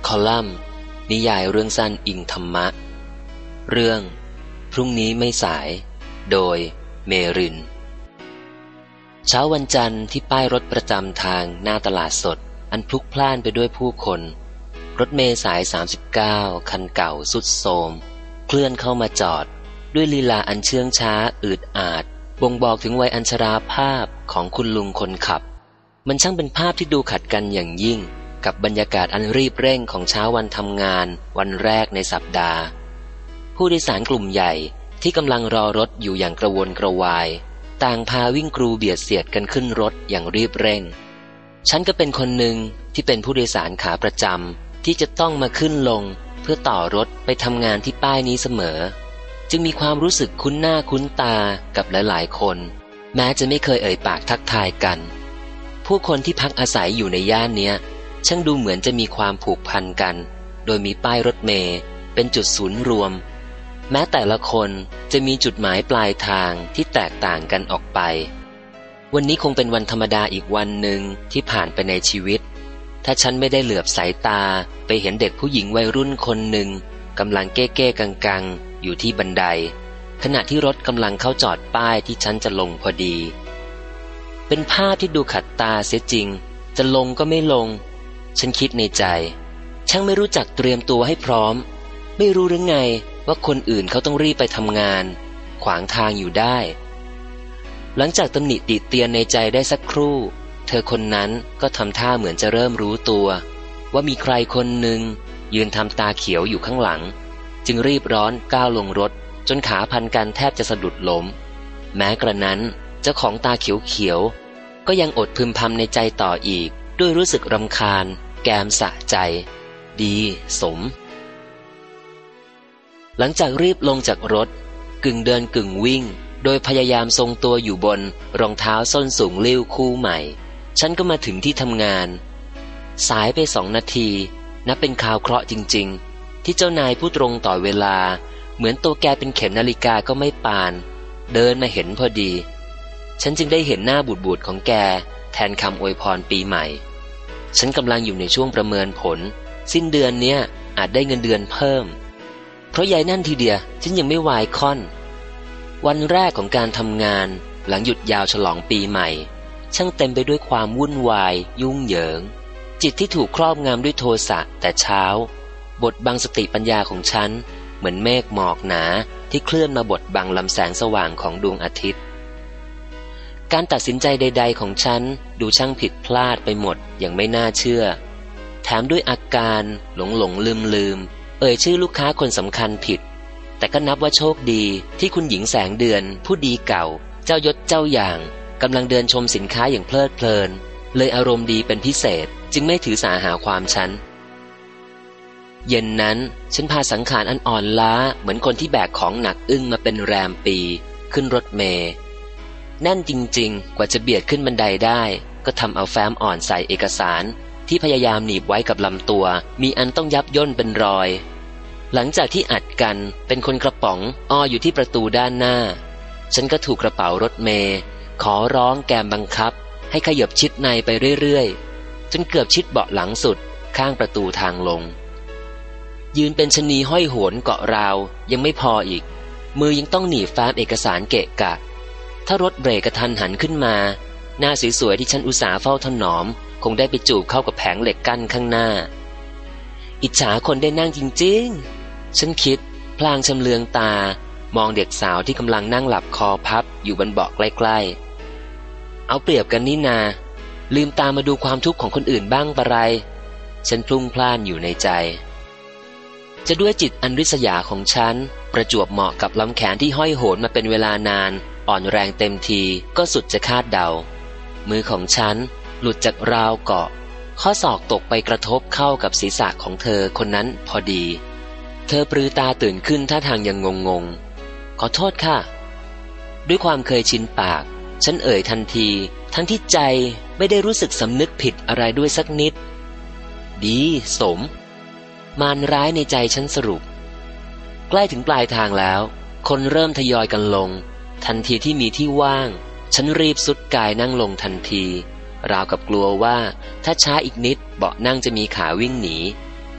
คอลัมน์นิยายเรื่องสั้นอิงธรรมะเรื่องพรุ่งนี้ไม่สายโดยเมรินเช้าวันจันทร์ที่ป้ายรถประจำทางหน้าตลาดสดอันพลุกพล่านไปด้วยผู้คนรถเมล์สาย39คันเก่าสุดโทรมเคลื่อนเข้ามาจอดด้วยลีลาอันเชื่องช้าอืดอาดบ่งบอกถึงวัยอัญชราภาพของคุณลุงคนขับมันช่างเป็นภาพที่ดูขัดกันอย่างยิ่งกับบรรยากาศอันรีบเร่งของเช้าวันทำงานวันแรกในสัปดาห์ผู้โดยสารกลุ่มใหญ่ที่กำลังรอรถอยู่อย่างกระวนกระวายต่างพาวิ่งกรูเบียดเสียดกันขึ้นรถอย่างรีบเร่งฉันก็เป็นคนหนึ่งที่เป็นผู้โดยสารขาประจำที่จะต้องมาขึ้นลงเพื่อต่อรถไปทำงานที่ป้ายนี้เสมอจึงมีความรู้สึกคุ้นหน้าคุ้นตากับหลายๆคนแม้จะไม่เคยเอ่ยปากทักทายกันผู้คนที่พักอาศัยอยู่ในย่านเนี้ยช่างดูเหมือนจะมีความผูกพันกันโดยมีป้ายรถเมล์เป็นจุดศูนย์รวมแม้แต่ละคนจะมีจุดหมายปลายทางที่แตกต่างกันออกไปวันนี้คงเป็นวันธรรมดาอีกวันหนึ่งที่ผ่านไปในชีวิตถ้าฉันไม่ได้เหลือบสายตาไปเห็นเด็กผู้หญิงวัยรุ่นคนหนึ่งกำลังเก้ๆกังๆอยู่ที่บันไดขณะที่รถกำลังเข้าจอดป้ายที่ฉันจะลงพอดีเป็นภาพที่ดูขัดตาเสียจริงจะลงก็ไม่ลงฉันคิดในใจช่างไม่รู้จักเตรียมตัวให้พร้อมไม่รู้หรือไงว่าคนอื่นเขาต้องรีบไปทำงานขวางทางอยู่ได้หลังจากตำหนิติเตียนในใจได้สักครู่เธอคนนั้นก็ทำท่าเหมือนจะเริ่มรู้ตัวว่ามีใครคนหนึ่งยืนทำตาเขียวอยู่ข้างหลังจึงรีบร้อนก้าวลงรถจนขาพันกันแทบจะสะดุดล้มแม้กระนั้นเจ้าของตาเขียวๆก็ยังอดพึมพำในใจต่ออีกด้วยรู้สึกรำคาญแกมสะใจดีสมหลังจากรีบลงจากรถกึ่งเดินกึ่งวิ่งโดยพยายามทรงตัวอยู่บนรองเท้าส้นสูงลิ้วคู่ใหม่ฉันก็มาถึงที่ทำงานสายไป2 นาทีนับเป็นข่าวเคราะห์จริงๆที่เจ้านายผู้ตรงต่อเวลาเหมือนตัวแกเป็นเข็มนาฬิกาก็ไม่ปานเดินมาเห็นพอดีฉันจึงได้เห็นหน้าบูดๆของแกแทนคำอวยพรปีใหม่ฉันกำลังอยู่ในช่วงประเมินผลสิ้นเดือนเนี้ยอาจได้เงินเดือนเพิ่มเพราะยายนั่นทีเดียวฉันยังไม่วายค่อนวันแรกของการทำงานหลังหยุดยาวฉลองปีใหม่ช่างเต็มไปด้วยความวุ่นวายยุ่งเหยิงจิตที่ถูกครอบงำด้วยโทสะแต่เช้าบดบังสติปัญญาของฉันเหมือนเมฆหมอกหนาที่เคลื่อนมาบดบังลำแสงสว่างของดวงอาทิตย์การตัดสินใจใดๆของฉันดูช่างผิดพลาดไปหมดอย่างไม่น่าเชื่อแถมด้วยอาการหลงลืมเอ่ยชื่อลูกค้าคนสำคัญผิดแต่ก็นับว่าโชคดีที่คุณหญิงแสงเดือนผู้ดีเก่าเจ้ายศเจ้าอย่างกำลังเดินชมสินค้าอย่างเพลิดเพลินเลยอารมณ์ดีเป็นพิเศษจึงไม่ถือสาหาความฉันเย็นนั้นฉันพาสังขารอันอ่อนล้าเหมือนคนที่แบกของหนักอึ้งมาเป็นแรมปีขึ้นรถเมล์แน่นจริงๆกว่าจะเบียดขึ้นบันไดได้ก็ทำเอาแฟ้มอ่อนใส่เอกสารที่พยายามหนีบไว้กับลำตัวมีอันต้องยับย่นเป็นรอยหลังจากที่อัดกันเป็นคนกระป๋องอ้ออยู่ที่ประตูด้านหน้าฉันก็ถูกกระเป๋ารถเมล์ขอร้องแกมบังคับให้ขยับชิดในไปเรื่อยๆจนเกือบชิดเบาะหลังสุดข้างประตูทางลงยืนเป็นชนีห้อยโหนเกาะราวยังไม่พออีกมือยังต้องหนีบแฟ้มเอกสารเกะกะถ้ารถเบรกกระทันหันขึ้นมาหน้าสวยๆที่ฉันอุตส่าห์เฝ้าถนอมคงได้ไปจูบเข้ากับแผงเหล็กกั้นข้างหน้าอิจฉาคนได้นั่งจริงๆฉันคิดพลางชำเลืองตามองเด็กสาวที่กำลังนั่งหลับคอพับอยู่บนเบาะใกล้ๆเอาเปรียบกันนี่นาลืมตามาดูความทุกข์ของคนอื่นบ้างปะไรฉันพลุ่งพล่านอยู่ในใจจะด้วยจิตอันริษยาของฉันประจวบเหมาะกับลำแขนที่ห้อยโหนมาเป็นเวลานานอ่อนแรงเต็มทีก็สุดจะคาดเดามือของฉันหลุดจากราวเกาะข้อศอกตกไปกระทบเข้ากับศีรษะของเธอคนนั้นพอดีเธอปรือตาตื่นขึ้นท่าทางยังงงขอโทษค่ะด้วยความเคยชินปากฉันเอ่ยทันทีทั้งที่ใจไม่ได้รู้สึกสำนึกผิดอะไรด้วยสักนิดดีสมมารร้ายในใจฉันสรุปใกล้ถึงปลายทางแล้วคนเริ่มทยอยกันลงทันทีที่มีที่ว่างฉันรีบสุดกายนั่งลงทันทีราวกับกลัวว่าถ้าช้าอีกนิดเบาะนั่งจะมีขาวิ่งหนี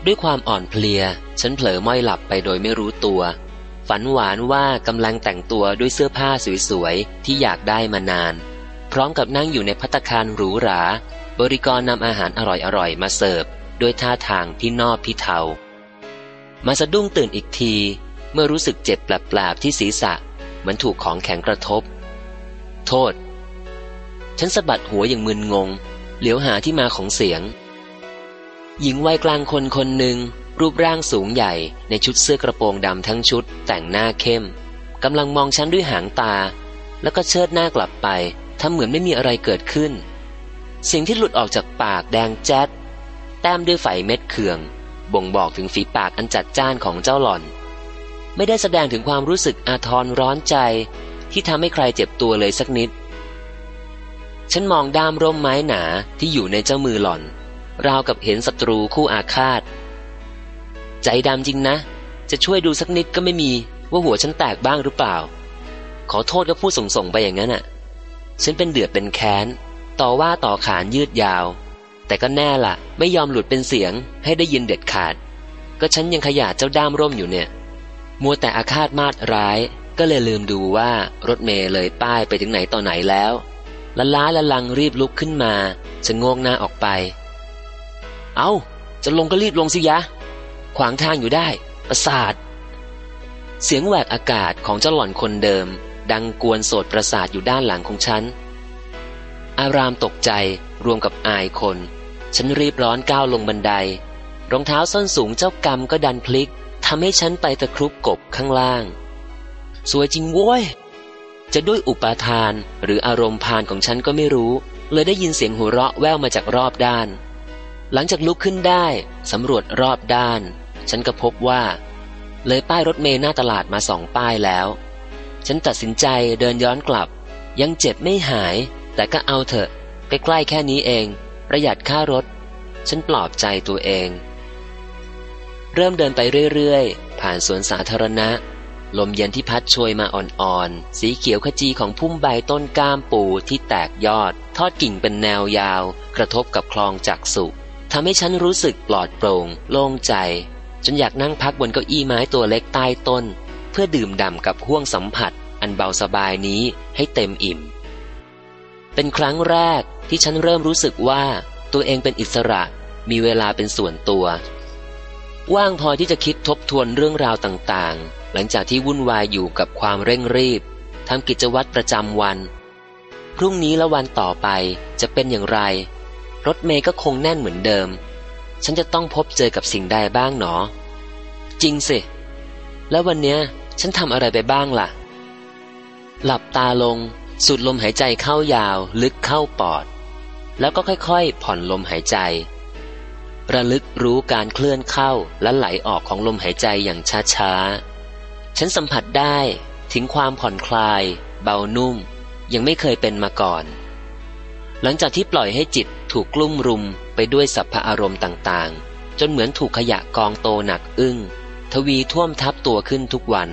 ด้วยความอ่อนเพลียฉันเผลอม้อยหลับไปโดยไม่รู้ตัวฝันหวานว่ากำลังแต่งตัวด้วยเสื้อผ้าสวยๆที่อยากได้มานานพร้อมกับนั่งอยู่ในภัตตาคารหรูหราบริกรนำอาหารอร่อยๆมาเสิร์ฟด้วยท่าทางที่นอบพิเทามาสะดุ้งตื่นอีกทีเมื่อรู้สึกเจ็บแปลบๆที่ศีรษะเหมือนถูกของแข็งกระทบโทษฉันสะบัดหัวอย่างมึนงงเหลียวหาที่มาของเสียงหญิงวัยกลางคนคนหนึ่งรูปร่างสูงใหญ่ในชุดเสื้อกระโปรงดำทั้งชุดแต่งหน้าเข้มกำลังมองฉันด้วยหางตาแล้วก็เชิดหน้ากลับไปทำเหมือนไม่มีอะไรเกิดขึ้นสิ่งที่หลุดออกจากปากแดงแจ๊ดแต้มด้วยไฝเม็ดเขื่องบ่งบอกถึงฝีปากอันจัดจ้านของเจ้าหล่อนไม่ได้แสดงถึงความรู้สึกอาทรร้อนใจที่ทำให้ใครเจ็บตัวเลยสักนิดฉันมองด้ามร่มไม้หนาที่อยู่ในเจ้ามือหล่อนราวกับเห็นศัตรูคู่อาฆาตใจดำจริงนะจะช่วยดูสักนิดก็ไม่มีว่าหัวฉันแตกบ้างหรือเปล่าขอโทษก็พูดส่งไปอย่างนั้นอ่ะฉันเป็นเดือดเป็นแค้นต่อว่าต่อขานยืดยาวแต่ก็แน่ล่ะไม่ยอมหลุดเป็นเสียงให้ได้ยินเด็ดขาดก็ฉันยังขยาดเจ้าด้ามร่มอยู่เนี่ยมัวแต่อาฆาตมาดร้ายก็เลยลืมดูว่ารถเมล์เลยป้ายไปถึงไหนต่อไหนแล้วละล้าละลังรีบลุกขึ้นมาชะโงกหน้าออกไปเอาจะลงก็รีบลงสิยะขวางทางอยู่ได้ประสาทเสียงแหวกอากาศของเจ้าหล่อนคนเดิมดังกวนโสดประสาทอยู่ด้านหลังของฉันอารามตกใจรวมกับอายคนฉันรีบร้อนก้าวลงบันไดรองเท้าส้นสูงเจ้ากรรมก็ดันพลิกทำให้ฉันไปตะครุบกบข้างล่างสวยจริงโว้ยจะด้วยอุปาทานหรืออารมณ์พานของฉันก็ไม่รู้เลยได้ยินเสียงหัวเราะแว่วมาจากรอบด้านหลังจากลุกขึ้นได้สำรวจรอบด้านฉันก็พบว่าเลยป้ายรถเมล์หน้าตลาดมา2 ป้ายแล้วฉันตัดสินใจเดินย้อนกลับยังเจ็บไม่หายแต่ก็เอาเถอะใกล้ๆแค่นี้เองประหยัดค่ารถฉันปลอบใจตัวเองเริ่มเดินไปเรื่อยๆผ่านสวนสาธารณะลมเย็นที่พัดโชยมาอ่อนๆสีเขียวขจีของพุ่มใบต้นก้ามปูที่แตกยอดทอดกิ่งเป็นแนวยาวกระทบกับคลองจักษุทำให้ฉันรู้สึกปลอดโปร่งโล่งใจจนอยากนั่งพักบนเก้าอี้ไม้ตัวเล็กใต้ต้นเพื่อดื่มด่ำกับห้วงสัมผัสอันเบาสบายนี้ให้เต็มอิ่มเป็นครั้งแรกที่ฉันเริ่มรู้สึกว่าตัวเองเป็นอิสระมีเวลาเป็นส่วนตัวว่างพอที่จะคิดทบทวนเรื่องราวต่างๆหลังจากที่วุ่นวายอยู่กับความเร่งรีบทำกิจวัตรประจำวันพรุ่งนี้และวันต่อไปจะเป็นอย่างไรรถเมล์ก็คงแน่นเหมือนเดิมฉันจะต้องพบเจอกับสิ่งใดบ้างหนอจริงสิแล้ววันเนี้ยฉันทำอะไรไปบ้างล่ะหลับตาลงสูดลมหายใจเข้ายาวลึกเข้าปอดแล้วก็ค่อยๆผ่อนลมหายใจระลึกรู้การเคลื่อนเข้าและไหลออกของลมหายใจอย่างช้าๆฉันสัมผัสได้ถึงความผ่อนคลายเบานุ่มยังไม่เคยเป็นมาก่อนหลังจากที่ปล่อยให้จิตถูกกลุ่มรุมไปด้วยสัพพะอารมณ์ต่างๆจนเหมือนถูกขยะกองโตหนักอึ้งทวีท่วมทับตัวขึ้นทุกวัน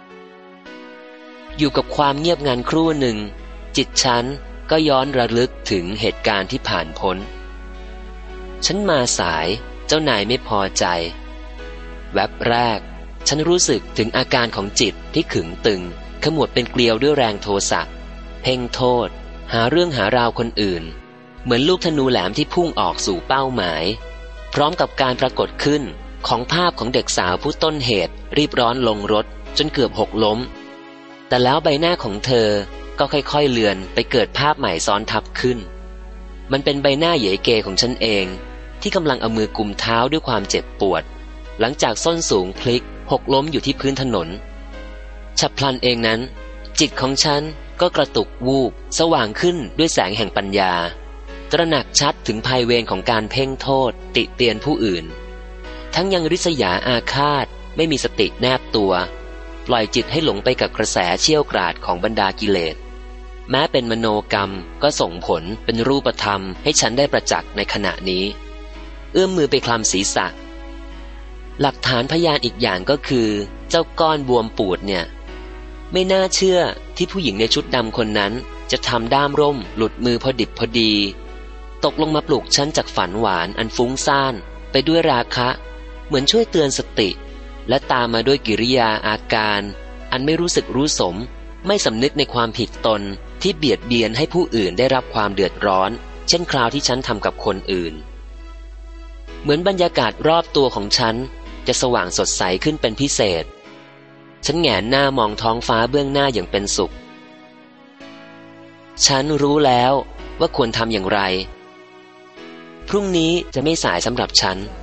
อยู่กับความเงียบงันครู่หนึ่งจิตฉันก็ย้อนระลึกถึงเหตุการณ์ที่ผ่านพ้นฉันมาสายเจ้านายไม่พอใจแวบแรกฉันรู้สึกถึงอาการของจิตที่ขึงตึงขมวดเป็นเกลียวด้วยแรงโทสะเพ่งโทษหาเรื่องหาราวคนอื่นเหมือนลูกธนูแหลมที่พุ่งออกสู่เป้าหมายพร้อมกับการปรากฏขึ้นของภาพของเด็กสาวผู้ต้นเหตุรีบร้อนลงรถจนเกือบหกล้มแต่แล้วใบหน้าของเธอก็ค่อยๆเลือนไปเกิดภาพใหม่ซ้อนทับขึ้นมันเป็นใบหน้าเหยเกของฉันเองที่กำลังเอามือกุมเท้าด้วยความเจ็บปวดหลังจากส้นสูงพลิกหกล้มอยู่ที่พื้นถนนฉับพลันเองนั้นจิตของฉันก็กระตุกวูบสว่างขึ้นด้วยแสงแห่งปัญญาตระหนักชัดถึงภัยเวรของการเพ่งโทษติเตียนผู้อื่นทั้งยังริษยาอาฆาตไม่มีสติแนบตัวปล่อยจิตให้หลงไปกับกระแสเชี่ยวกราดของบรรดากิเลสแม้เป็นมโนกรรมก็ส่งผลเป็นรูปธรรมให้ฉันได้ประจักษ์ในขณะนี้เอื้อมมือไปคลำศีรษะหลักฐานพยานอีกอย่างก็คือเจ้าก้อนบวมปูดเนี่ยไม่น่าเชื่อที่ผู้หญิงในชุดดำคนนั้นจะทำด้ามร่มหลุดมือพอดิบพอดีตกลงมาปลุกฉันจากฝันหวานอันฟุ้งซ่านไปด้วยราคะมือนช่วยเตือนสติ และตามมาด้วยกิริยาอาการอันไม่รู้สึกรู้สมไม่สำนึกในความผิดตนที่เบียดเบียนให้ผู้อื่นได้รับความเดือดร้อนเช่นคราวที่ฉันทำกับคนอื่นเหมือนบรรยากาศรอบตัวของฉันจะสว่างสดใสขึ้นเป็นพิเศษฉันแหงนหน้ามองท้องฟ้าเบื้องหน้าอย่างเป็นสุขฉันรู้แล้วว่าควรทำอย่างไรพรุ่งนี้จะไม่สายสำหรับฉัน